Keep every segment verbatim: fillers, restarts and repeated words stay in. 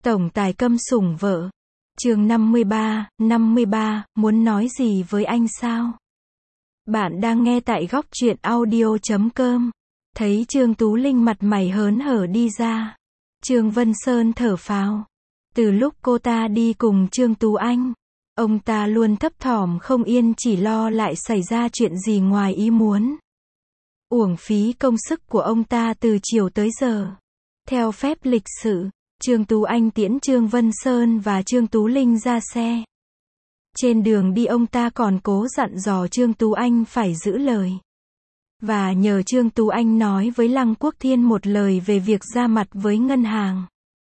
Tổng tài câm sủng vợ. Chương năm mươi ba, năm mươi ba, muốn nói gì với anh sao? Bạn đang nghe tại góc truyện audio chấm com. Thấy Trương Tú Linh mặt mày hớn hở đi ra, Trương Vân Sơn thở phào. Từ lúc cô ta đi cùng Trương Tú Anh, ông ta luôn thấp thỏm không yên, chỉ lo lại xảy ra chuyện gì ngoài ý muốn. Uổng phí công sức của ông ta từ chiều tới giờ. Theo phép lịch sự, Trương Tú Anh tiễn Trương Vân Sơn và Trương Tú Linh ra xe. Trên đường đi ông ta còn cố dặn dò Trương Tú Anh phải giữ lời. Và nhờ Trương Tú Anh nói với Lăng Quốc Thiên một lời về việc ra mặt với ngân hàng.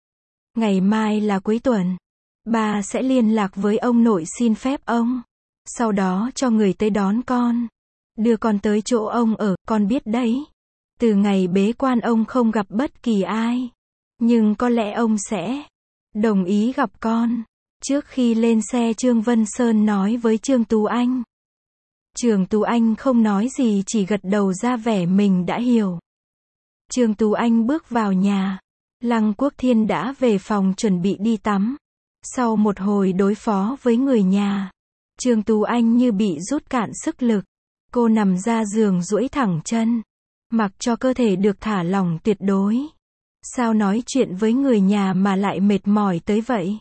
Ngày mai là cuối tuần, bà sẽ liên lạc với ông nội xin phép ông. Sau đó cho người tới đón con. Đưa con tới chỗ ông ở, con biết đấy. Từ ngày bế quan ông không gặp bất kỳ ai. Nhưng có lẽ ông sẽ đồng ý gặp con. Trước khi lên xe, Trương Vân Sơn nói với Trương Tú Anh. Trương Tú Anh không nói gì, chỉ gật đầu ra vẻ mình đã hiểu. Trương Tú Anh bước vào nhà. Lăng Quốc Thiên đã về phòng chuẩn bị đi tắm. Sau một hồi đối phó với người nhà, Trương Tú Anh như bị rút cạn sức lực. Cô nằm ra giường duỗi thẳng chân, mặc cho cơ thể được thả lỏng tuyệt đối. Sao nói chuyện với người nhà mà lại mệt mỏi tới vậy?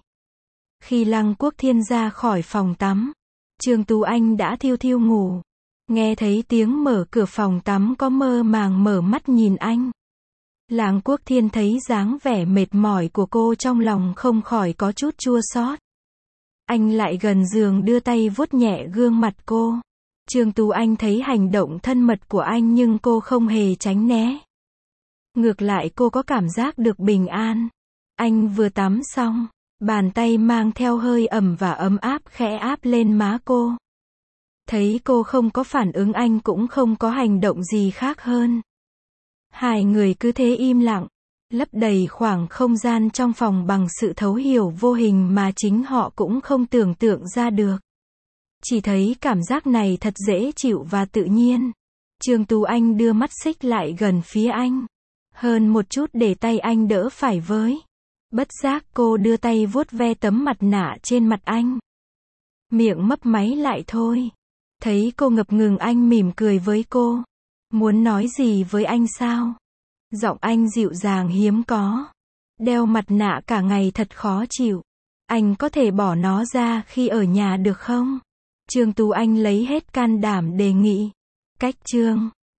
Khi Lăng Quốc Thiên ra khỏi phòng tắm, Trương Tú Anh đã thiêu thiêu ngủ. Nghe thấy tiếng mở cửa phòng tắm, có mơ màng mở mắt nhìn anh. Lăng Quốc Thiên thấy dáng vẻ mệt mỏi của cô, trong lòng không khỏi có chút chua xót. Anh lại gần giường đưa tay vuốt nhẹ gương mặt cô. Trương Tú Anh thấy hành động thân mật của anh nhưng cô không hề tránh né. Ngược lại cô có cảm giác được bình an. Anh vừa tắm xong, bàn tay mang theo hơi ẩm và ấm áp khẽ áp lên má cô. Thấy cô không có phản ứng, anh cũng không có hành động gì khác hơn. Hai người cứ thế im lặng, lấp đầy khoảng không gian trong phòng bằng sự thấu hiểu vô hình mà chính họ cũng không tưởng tượng ra được. Chỉ thấy cảm giác này thật dễ chịu và tự nhiên. Trương Tú Anh đưa mắt xích lại gần phía anh hơn một chút để tay anh đỡ phải với. Bất giác cô đưa tay vuốt ve tấm mặt nạ trên mặt anh. Miệng mấp máy lại thôi. Thấy cô ngập ngừng, anh mỉm cười với cô. Muốn nói gì với anh sao? Giọng anh dịu dàng hiếm có. Đeo mặt nạ cả ngày thật khó chịu. Anh có thể bỏ nó ra khi ở nhà được không? Trương Tú Anh lấy hết can đảm đề nghị. Cách Trương